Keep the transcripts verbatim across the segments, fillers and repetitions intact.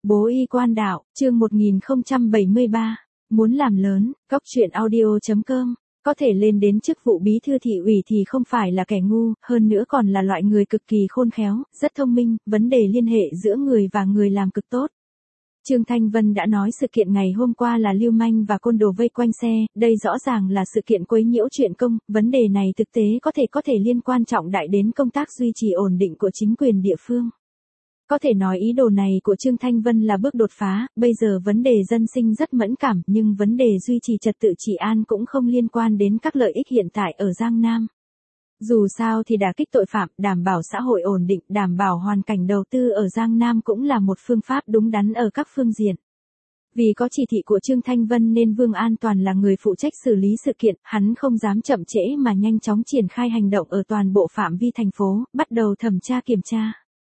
Bố y quan đạo, chương một nghìn không trăm bảy mươi ba. Muốn làm lớn, góc truyện audio chấm com. Có thể lên đến chức vụ bí thư thị ủy thì không phải là kẻ ngu, hơn nữa còn là loại người cực kỳ khôn khéo, rất thông minh, vấn đề liên hệ giữa người và người làm cực tốt. Trương Thanh Vân đã nói sự kiện ngày hôm qua là lưu manh và côn đồ vây quanh xe, đây rõ ràng là sự kiện quấy nhiễu chuyện công, vấn đề này thực tế có thể có thể liên quan trọng đại đến công tác duy trì ổn định của chính quyền địa phương. Có thể nói ý đồ này của Trương Thanh Vân là bước đột phá, bây giờ vấn đề dân sinh rất mẫn cảm, nhưng vấn đề duy trì trật tự trị an cũng không liên quan đến các lợi ích hiện tại ở Giang Nam. Dù sao thì đả kích tội phạm, đảm bảo xã hội ổn định, đảm bảo hoàn cảnh đầu tư ở Giang Nam cũng là một phương pháp đúng đắn ở các phương diện. Vì có chỉ thị của Trương Thanh Vân nên Vương An Toàn là người phụ trách xử lý sự kiện, hắn không dám chậm trễ mà nhanh chóng triển khai hành động ở toàn bộ phạm vi thành phố, bắt đầu thẩm tra kiểm tra.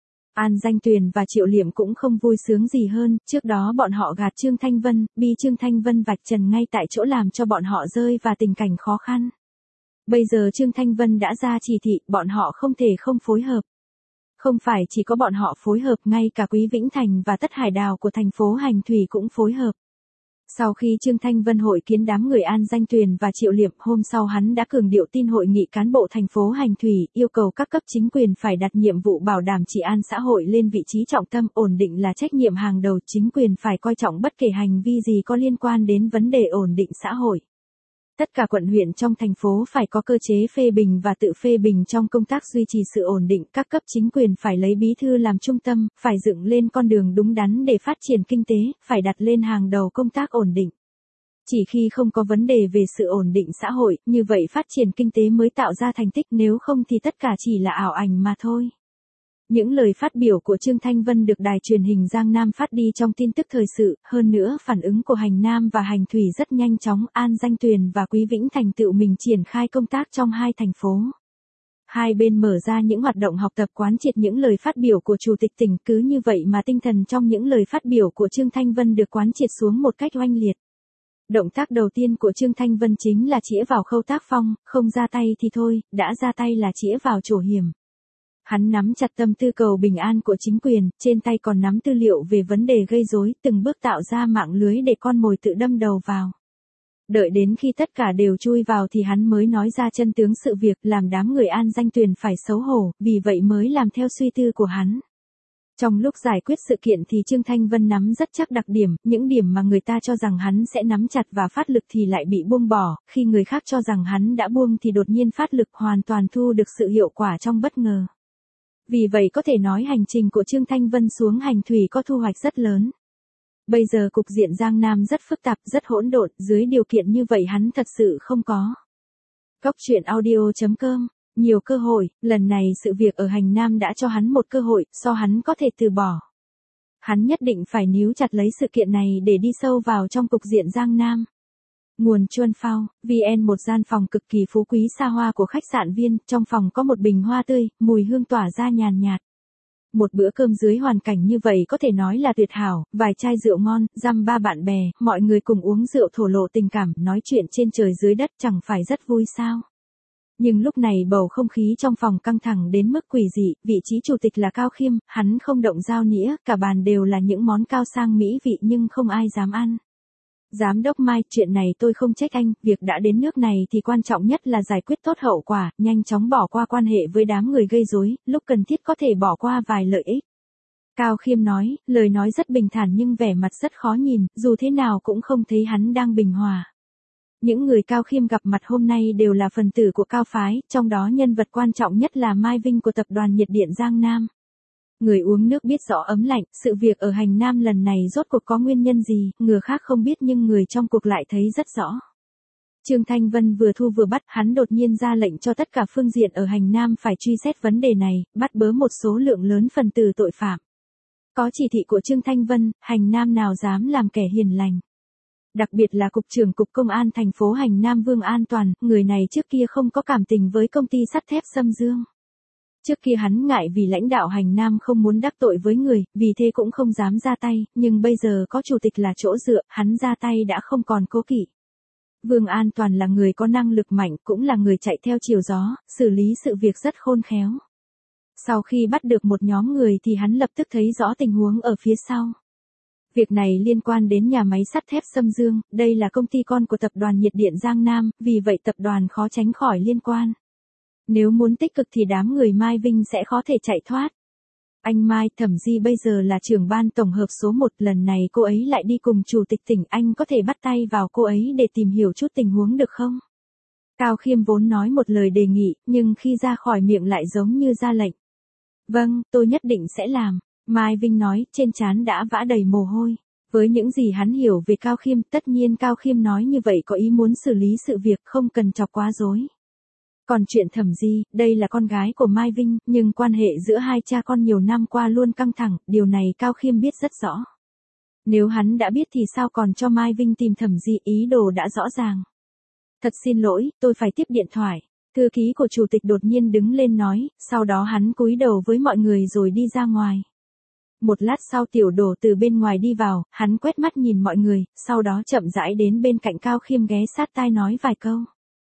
An Danh Tuyền và Triệu Liệm cũng không vui sướng gì hơn, trước đó bọn họ gạt Trương Thanh Vân, bi Trương Thanh Vân vạch trần ngay tại chỗ làm cho bọn họ rơi vào tình cảnh khó khăn. Bây giờ Trương Thanh Vân đã ra chỉ thị, bọn họ không thể không phối hợp. Không phải chỉ có bọn họ phối hợp, ngay cả Quý Vĩnh Thành và Tất Hải Đào của thành phố Hành Thủy cũng phối hợp. Sau khi Trương Thanh Vân hội kiến đám người An Danh Tuyền và Triệu Liệm, hôm sau hắn đã cường điệu tin hội nghị cán bộ thành phố Hành Thủy, yêu cầu các cấp chính quyền phải đặt nhiệm vụ bảo đảm trị an xã hội lên vị trí trọng tâm, ổn định là trách nhiệm hàng đầu, chính quyền phải coi trọng bất kể hành vi gì có liên quan đến vấn đề ổn định xã hội. Tất cả quận huyện trong thành phố phải có cơ chế phê bình và tự phê bình trong công tác duy trì sự ổn định, các cấp chính quyền phải lấy bí thư làm trung tâm, phải dựng lên con đường đúng đắn để phát triển kinh tế, phải đặt lên hàng đầu công tác ổn định. Chỉ khi không có vấn đề về sự ổn định xã hội, như vậy phát triển kinh tế mới tạo ra thành tích, nếu không thì tất cả chỉ là ảo ảnh mà thôi. Những lời phát biểu của Trương Thanh Vân được đài truyền hình Giang Nam phát đi trong tin tức thời sự, hơn nữa phản ứng của Hành Nam và Hành Thủy rất nhanh chóng, An Danh Tuyền và Quý Vĩnh Thành tự mình triển khai công tác trong hai thành phố. Hai bên mở ra những hoạt động học tập quán triệt những lời phát biểu của Chủ tịch tỉnh, cứ như vậy mà tinh thần trong những lời phát biểu của Trương Thanh Vân được quán triệt xuống một cách oanh liệt. Động tác đầu tiên của Trương Thanh Vân chính là chĩa vào Khâu Tác Phong, không ra tay thì thôi, đã ra tay là chĩa vào chỗ hiểm. Hắn nắm chặt tâm tư cầu bình an của chính quyền, trên tay còn nắm tư liệu về vấn đề gây rối, từng bước tạo ra mạng lưới để con mồi tự đâm đầu vào. Đợi đến khi tất cả đều chui vào thì hắn mới nói ra chân tướng sự việc, làm đám người An Danh Tuyền phải xấu hổ, vì vậy mới làm theo suy tư của hắn. Trong lúc giải quyết sự kiện thì Trương Thanh Vân nắm rất chắc đặc điểm, những điểm mà người ta cho rằng hắn sẽ nắm chặt và phát lực thì lại bị buông bỏ, khi người khác cho rằng hắn đã buông thì đột nhiên phát lực, hoàn toàn thu được sự hiệu quả trong bất ngờ. Vì vậy có thể nói hành trình của Trương Thanh Vân xuống Hành Thủy có thu hoạch rất lớn. Bây giờ cục diện Giang Nam rất phức tạp, rất hỗn độn, dưới điều kiện như vậy hắn thật sự không có. Góc truyện audio chấm com, nhiều cơ hội, lần này sự việc ở Hành Nam đã cho hắn một cơ hội, so hắn có thể từ bỏ. Hắn nhất định phải níu chặt lấy sự kiện này để đi sâu vào trong cục diện Giang Nam. Nguồn Chuân Phao, vê en một gian phòng cực kỳ phú quý xa hoa của khách sạn Viên, trong phòng có một bình hoa tươi, mùi hương tỏa ra nhàn nhạt. Một bữa cơm dưới hoàn cảnh như vậy có thể nói là tuyệt hảo, vài chai rượu ngon, dăm ba bạn bè, mọi người cùng uống rượu thổ lộ tình cảm, nói chuyện trên trời dưới đất, chẳng phải rất vui sao. Nhưng lúc này bầu không khí trong phòng căng thẳng đến mức quỷ dị, vị trí chủ tịch là Cao Khiêm, hắn không động dao nĩa, cả bàn đều là những món cao sang mỹ vị nhưng không ai dám ăn. Giám đốc Mai, chuyện này tôi không trách anh, việc đã đến nước này thì quan trọng nhất là giải quyết tốt hậu quả, nhanh chóng bỏ qua quan hệ với đám người gây rối, lúc cần thiết có thể bỏ qua vài lợi ích. Cao Khiêm nói, lời nói rất bình thản nhưng vẻ mặt rất khó nhìn, dù thế nào cũng không thấy hắn đang bình hòa. Những người Cao Khiêm gặp mặt hôm nay đều là phần tử của Cao phái, trong đó nhân vật quan trọng nhất là Mai Vinh của tập đoàn nhiệt điện Giang Nam. Người uống nước biết rõ ấm lạnh, sự việc ở Hành Nam lần này rốt cuộc có nguyên nhân gì, người khác không biết nhưng người trong cuộc lại thấy rất rõ. Trương Thanh Vân vừa thu vừa bắt, hắn đột nhiên ra lệnh cho tất cả phương diện ở Hành Nam phải truy xét vấn đề này, bắt bớ một số lượng lớn phần tử tội phạm. Có chỉ thị của Trương Thanh Vân, Hành Nam nào dám làm kẻ hiền lành. Đặc biệt là Cục trưởng Cục Công an thành phố Hành Nam Vương An Toàn, người này trước kia không có cảm tình với công ty sắt thép Sâm Dương. Trước kia hắn ngại vì lãnh đạo Hành Nam không muốn đắc tội với người, vì thế cũng không dám ra tay, nhưng bây giờ có chủ tịch là chỗ dựa, hắn ra tay đã không còn cố kỵ. Vương An Toàn là người có năng lực mạnh, cũng là người chạy theo chiều gió, xử lý sự việc rất khôn khéo. Sau khi bắt được một nhóm người thì hắn lập tức thấy rõ tình huống ở phía sau. Việc này liên quan đến nhà máy sắt thép Xâm Dương, đây là công ty con của tập đoàn nhiệt điện Giang Nam, vì vậy tập đoàn khó tránh khỏi liên quan. Nếu muốn tích cực thì đám người Mai Vinh sẽ khó thể chạy thoát. Anh Mai, Thẩm Di bây giờ là trưởng ban tổng hợp số một, lần này cô ấy lại đi cùng chủ tịch tỉnh, anh có thể bắt tay vào cô ấy để tìm hiểu chút tình huống được không? Cao Khiêm vốn nói một lời đề nghị, nhưng khi ra khỏi miệng lại giống như ra lệnh. Vâng, tôi nhất định sẽ làm, Mai Vinh nói, trên trán đã vã đầy mồ hôi. Với những gì hắn hiểu về Cao Khiêm, tất nhiên Cao Khiêm nói như vậy có ý muốn xử lý sự việc, không cần chọc quá rối. Còn chuyện Thẩm Di, đây là con gái của Mai Vinh, nhưng quan hệ giữa hai cha con nhiều năm qua luôn căng thẳng, điều này Cao Khiêm biết rất rõ. Nếu hắn đã biết thì sao còn cho Mai Vinh tìm Thẩm Di, ý đồ đã rõ ràng. Thật xin lỗi, tôi phải tiếp điện thoại. Thư ký của chủ tịch đột nhiên đứng lên nói, sau đó hắn cúi đầu với mọi người rồi đi ra ngoài. Một lát sau Tiểu Đổ từ bên ngoài đi vào, hắn quét mắt nhìn mọi người, sau đó chậm rãi đến bên cạnh Cao Khiêm ghé sát tai nói vài câu.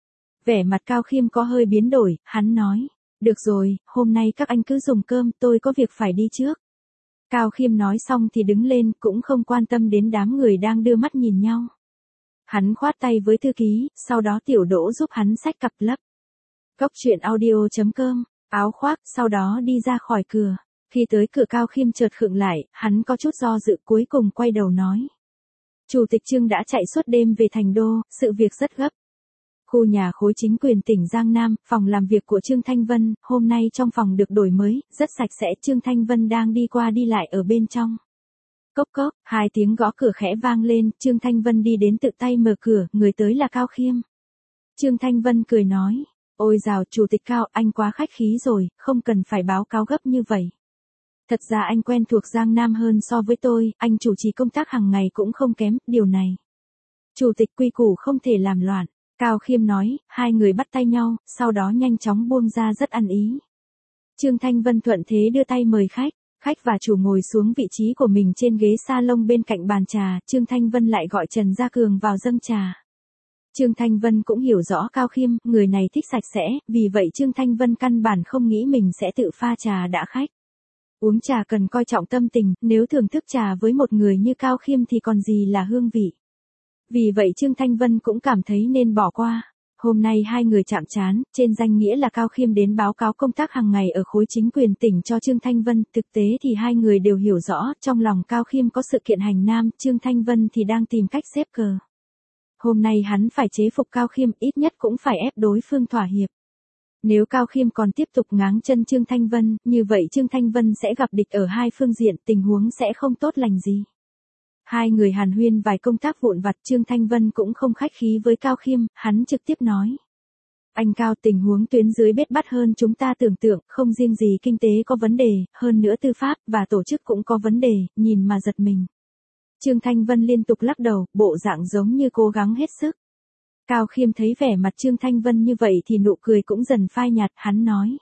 Vẻ mặt Cao Khiêm có hơi biến đổi, hắn nói, được rồi, hôm nay các anh cứ dùng cơm, tôi có việc phải đi trước. Cao Khiêm nói xong thì đứng lên, cũng không quan tâm đến đám người đang đưa mắt nhìn nhau. Hắn khoát tay với thư ký, sau đó Tiểu Đỗ giúp hắn xách cặp lấp. Góc truyện audio chấm com, áo khoác, sau đó đi ra khỏi cửa. Khi tới cửa Cao Khiêm chợt khựng lại, hắn có chút do dự cuối cùng quay đầu nói. Chủ tịch Trương đã chạy suốt đêm về thành đô, sự việc rất gấp. Khu nhà khối chính quyền tỉnh Giang Nam, phòng làm việc của Trương Thanh Vân, hôm nay trong phòng được đổi mới, rất sạch sẽ, Trương Thanh Vân đang đi qua đi lại ở bên trong. Cốc cốc, hai tiếng gõ cửa khẽ vang lên, Trương Thanh Vân đi đến tự tay mở cửa, người tới là Cao Khiêm. Trương Thanh Vân cười nói, ôi dào, chủ tịch Cao, anh quá khách khí rồi, không cần phải báo cáo gấp như vậy. Thật ra anh quen thuộc Giang Nam hơn so với tôi, anh chủ trì công tác hàng ngày cũng không kém, điều này. Chủ tịch quy củ không thể làm loạn. Cao Khiêm nói, hai người bắt tay nhau, sau đó nhanh chóng buông ra rất ăn ý. Trương Thanh Vân thuận thế đưa tay mời khách, khách và chủ ngồi xuống vị trí của mình trên ghế salon bên cạnh bàn trà, Trương Thanh Vân lại gọi Trần Gia Cường vào dâng trà. Trương Thanh Vân cũng hiểu rõ Cao Khiêm, người này thích sạch sẽ, vì vậy Trương Thanh Vân căn bản không nghĩ mình sẽ tự pha trà đã khách. Uống trà cần coi trọng tâm tình, nếu thưởng thức trà với một người như Cao Khiêm thì còn gì là hương vị. Vì vậy Trương Thanh Vân cũng cảm thấy nên bỏ qua. Hôm nay hai người chạm trán, trên danh nghĩa là Cao Khiêm đến báo cáo công tác hàng ngày ở khối chính quyền tỉnh cho Trương Thanh Vân, thực tế thì hai người đều hiểu rõ, trong lòng Cao Khiêm có sự kiện hành nam, Trương Thanh Vân thì đang tìm cách xếp cờ. Hôm nay hắn phải chế phục Cao Khiêm, ít nhất cũng phải ép đối phương thỏa hiệp. Nếu Cao Khiêm còn tiếp tục ngáng chân Trương Thanh Vân, như vậy Trương Thanh Vân sẽ gặp địch ở hai phương diện, tình huống sẽ không tốt lành gì. Hai người hàn huyên vài công tác vụn vặt, Trương Thanh Vân cũng không khách khí với Cao Khiêm, hắn trực tiếp nói. Anh Cao, tình huống tuyến dưới bết bát hơn chúng ta tưởng tượng, không riêng gì kinh tế có vấn đề, hơn nữa tư pháp và tổ chức cũng có vấn đề, nhìn mà giật mình. Trương Thanh Vân liên tục lắc đầu, bộ dạng giống như cố gắng hết sức. Cao Khiêm thấy vẻ mặt Trương Thanh Vân như vậy thì nụ cười cũng dần phai nhạt, hắn nói.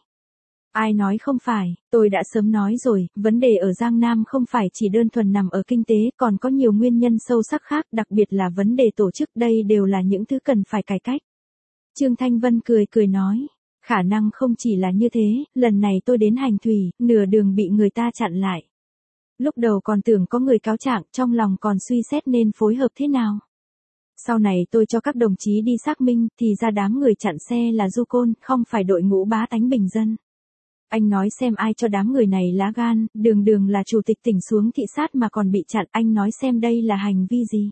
Ai nói không phải, tôi đã sớm nói rồi, vấn đề ở Giang Nam không phải chỉ đơn thuần nằm ở kinh tế, còn có nhiều nguyên nhân sâu sắc khác, đặc biệt là vấn đề tổ chức, đây đều là những thứ cần phải cải cách. Trương Thanh Vân cười cười nói, khả năng không chỉ là như thế, lần này tôi đến Hành Thủy, nửa đường bị người ta chặn lại. Lúc đầu còn tưởng có người cáo trạng, trong lòng còn suy xét nên phối hợp thế nào. Sau này tôi cho các đồng chí đi xác minh, thì ra đám người chặn xe là du côn, không phải đội ngũ bá tánh bình dân. Anh nói xem ai cho đám người này lá gan, đường đường là chủ tịch tỉnh xuống thị sát mà còn bị chặn, anh nói xem đây là hành vi gì.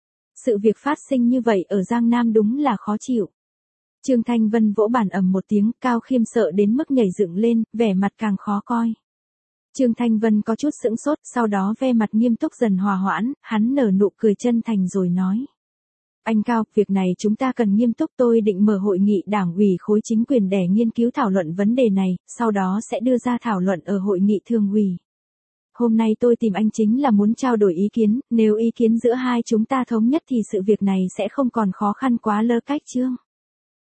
Sự việc phát sinh như vậy ở Giang Nam đúng là khó chịu. Trương Thanh Vân vỗ bàn ầm một tiếng, Cao Khiêm sợ đến mức nhảy dựng lên, vẻ mặt càng khó coi. Trương Thanh Vân có chút sững sốt, sau đó ve mặt nghiêm túc dần hòa hoãn, hắn nở nụ cười chân thành rồi nói. Anh Cao, việc này chúng ta cần nghiêm túc, tôi định mở hội nghị đảng ủy khối chính quyền để nghiên cứu thảo luận vấn đề này, sau đó sẽ đưa ra thảo luận ở hội nghị thường ủy. Hôm nay tôi tìm anh chính là muốn trao đổi ý kiến, nếu ý kiến giữa hai chúng ta thống nhất thì sự việc này sẽ không còn khó khăn quá lơ cách Trương.